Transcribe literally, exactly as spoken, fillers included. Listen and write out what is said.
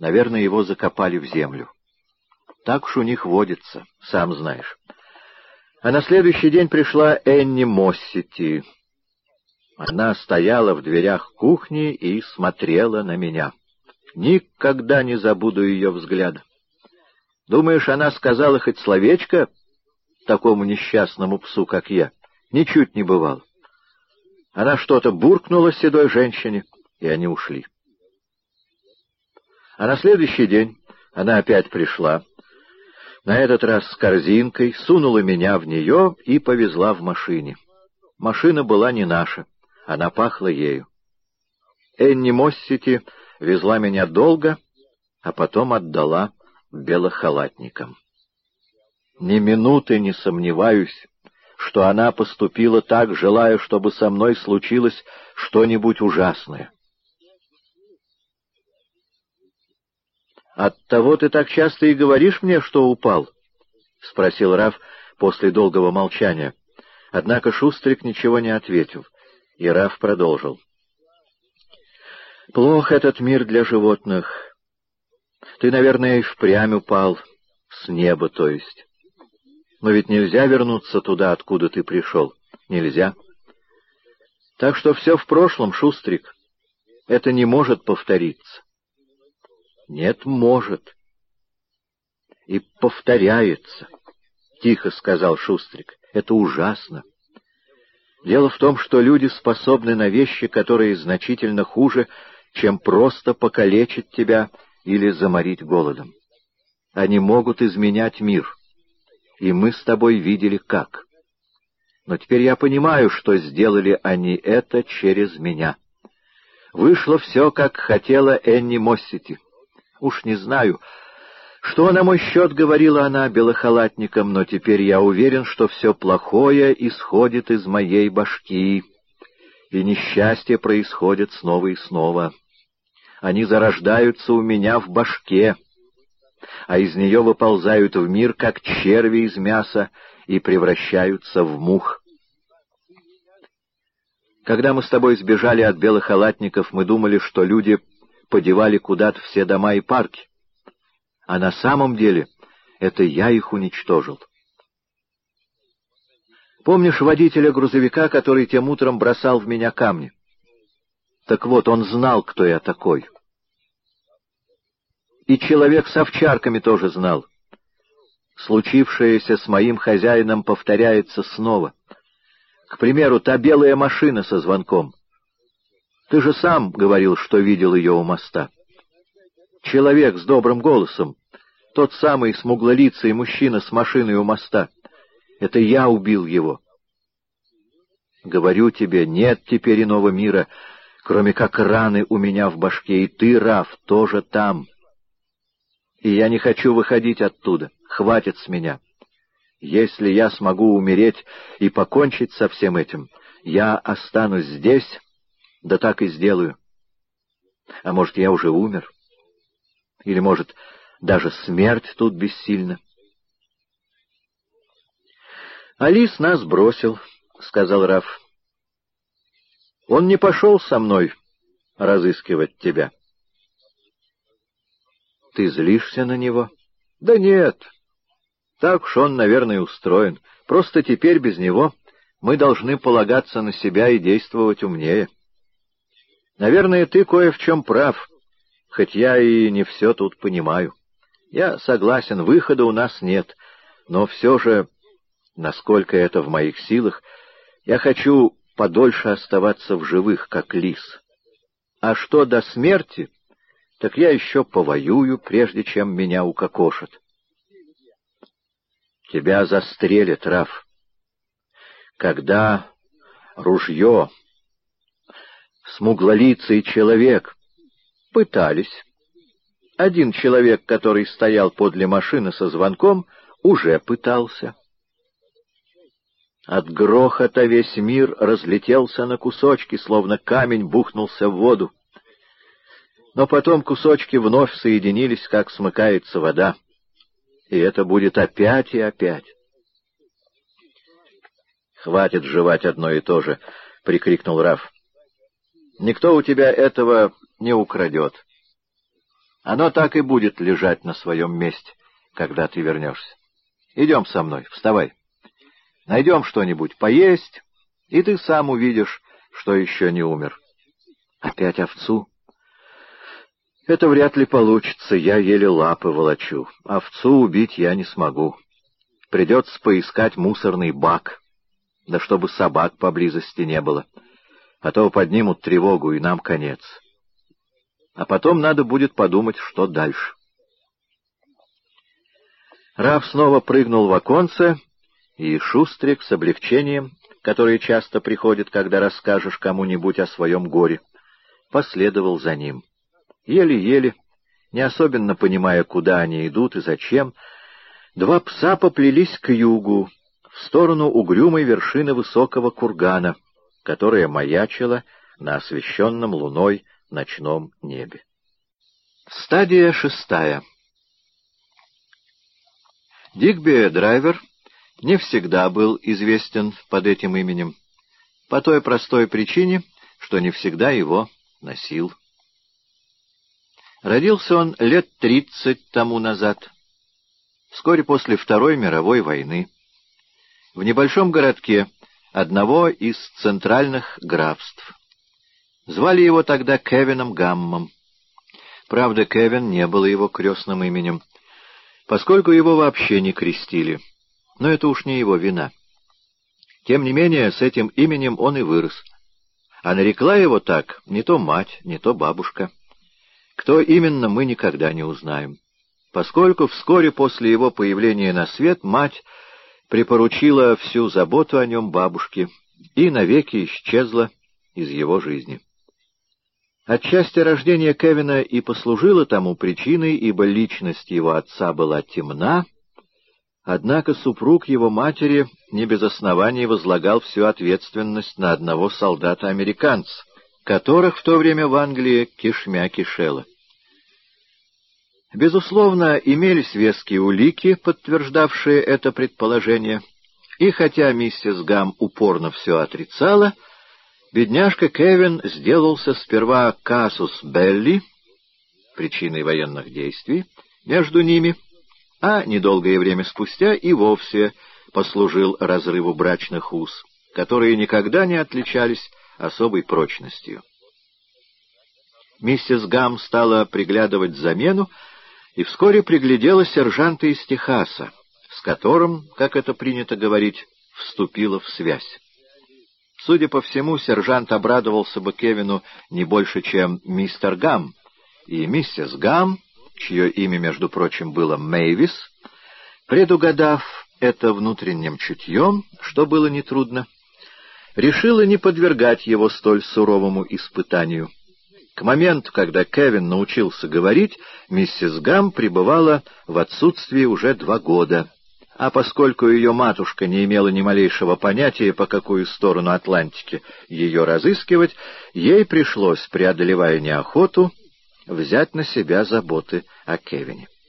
Наверное, его закопали в землю. Так уж у них водится, сам знаешь. А на следующий день пришла Энни Моссити. Она стояла в дверях кухни и смотрела на меня. Никогда не забуду ее взгляда. Думаешь, она сказала хоть словечко такому несчастному псу, как я? Ничуть не бывало. Она что-то буркнула седой женщине, и они ушли. А на следующий день она опять пришла, на этот раз с корзинкой, сунула меня в нее и повезла в машине. Машина была не наша, она пахла ею. Энни Моссити везла меня долго, а потом отдала белохалатникам. Ни минуты не сомневаюсь, что она поступила так, желая, чтобы со мной случилось что-нибудь ужасное. «Оттого ты так часто и говоришь мне, что упал?» — спросил Раф после долгого молчания. Однако Шустрик ничего не ответил, и Раф продолжил. «Плох этот мир для животных. Ты, наверное, и впрямь упал, с неба, то есть. Но ведь нельзя вернуться туда, откуда ты пришел. Нельзя. Так что все в прошлом, Шустрик. Это не может повториться». «Нет, может. И повторяется», — тихо сказал Шустрик. «Это ужасно. Дело в том, что люди способны на вещи, которые значительно хуже, чем просто покалечить тебя или заморить голодом. Они могут изменять мир, и мы с тобой видели как. Но теперь я понимаю, что сделали они это через меня. Вышло все, как хотела Энни Моссити. Уж не знаю, что на мой счет говорила она белохалатникам, но теперь я уверен, что все плохое исходит из моей башки, и несчастье происходит снова и снова. Они зарождаются у меня в башке, а из нее выползают в мир, как черви из мяса, и превращаются в мух. Когда мы с тобой сбежали от белохалатников, мы думали, что люди подевали куда-то все дома и парки. А на самом деле это я их уничтожил. Помнишь водителя грузовика, который тем утром бросал в меня камни? Так вот, он знал, кто я такой. И человек с овчарками тоже знал. Случившееся с моим хозяином повторяется снова. К примеру, та белая машина со звонком. Ты же сам говорил, что видел ее у моста. Человек с добрым голосом, тот самый смуглолицый мужчина с машиной у моста. Это я убил его. Говорю тебе, нет теперь иного мира, кроме как раны у меня в башке, и ты, Раф, тоже там. И я не хочу выходить оттуда, хватит с меня. Если я смогу умереть и покончить со всем этим, я останусь здесь, да так и сделаю. А может, я уже умер? Или, может, даже смерть тут бессильна? «Алис нас бросил», — сказал Раф. «Он не пошел со мной разыскивать тебя». «Ты злишься на него?» «Да нет. Так уж он, наверное, устроен. Просто теперь без него мы должны полагаться на себя и действовать умнее. Наверное, ты кое в чем прав, хоть я и не все тут понимаю. Я согласен, выхода у нас нет, но все же, насколько это в моих силах, я хочу подольше оставаться в живых, как лис. А что до смерти, так я еще повоюю, прежде чем меня укокошат. Тебя застрелят, Раф. Когда ружье... Смуглолицый человек. Пытались. Один человек, который стоял подле машины со звонком, уже пытался. От грохота весь мир разлетелся на кусочки, словно камень бухнулся в воду. Но потом кусочки вновь соединились, как смыкается вода. И это будет опять и опять. «Хватит жевать одно и то же!» — прикрикнул Раф. «Никто у тебя этого не украдет. Оно так и будет лежать на своем месте, когда ты вернешься. Идем со мной, вставай. Найдем что-нибудь поесть, и ты сам увидишь, что еще не умер. Опять овцу? Это вряд ли получится, я еле лапы волочу. Овцу убить я не смогу. Придется поискать мусорный бак, да чтобы собак поблизости не было, а то поднимут тревогу, и нам конец. А потом надо будет подумать, что дальше. Рав снова прыгнул в оконце, и Шустрик с облегчением, которое часто приходит, когда расскажешь кому-нибудь о своем горе, последовал за ним. Еле-еле, не особенно понимая, куда они идут и зачем, два пса поплелись к югу, в сторону угрюмой вершины высокого кургана, которая маячила на освещенном луной ночном небе. Стадия шестая. Дигби Драйвер не всегда был известен под этим именем, по той простой причине, что не всегда его носил. Родился он лет тридцать тому назад, вскоре после Второй мировой войны, в небольшом городке одного из центральных графств. Звали его тогда Кевином Гаммом. Правда, Кевин не было его крестным именем, поскольку его вообще не крестили, но это уж не его вина. Тем не менее, с этим именем он и вырос, а нарекла его так не то мать, не то бабушка. Кто именно, мы никогда не узнаем, поскольку вскоре после его появления на свет мать припоручила всю заботу о нем бабушке и навеки исчезла из его жизни. Отчасти рождение Кевина и послужило тому причиной, ибо личность его отца была темна, однако супруг его матери не без оснований возлагал всю ответственность на одного солдата-американца, которых в то время в Англии кишмя кишело. Безусловно, имелись веские улики, подтверждавшие это предположение, и хотя миссис Гам упорно все отрицала, бедняжка Кевин сделался сперва казус белли, причиной военных действий, между ними, а недолгое время спустя и вовсе послужил разрыву брачных уз, которые никогда не отличались особой прочностью. Миссис Гам стала приглядывать замену, и вскоре приглядела сержанта из Техаса, с которым, как это принято говорить, вступила в связь. Судя по всему, сержант обрадовался бы Кевину не больше, чем мистер Гам, и миссис Гам, чье имя, между прочим, было Мэйвис, предугадав это внутренним чутьем, что было нетрудно, решила не подвергать его столь суровому испытанию. К моменту, когда Кевин научился говорить, миссис Гам пребывала в отсутствии уже два года, а поскольку ее матушка не имела ни малейшего понятия, по какую сторону Атлантики ее разыскивать, ей пришлось, преодолевая неохоту, взять на себя заботы о Кевине.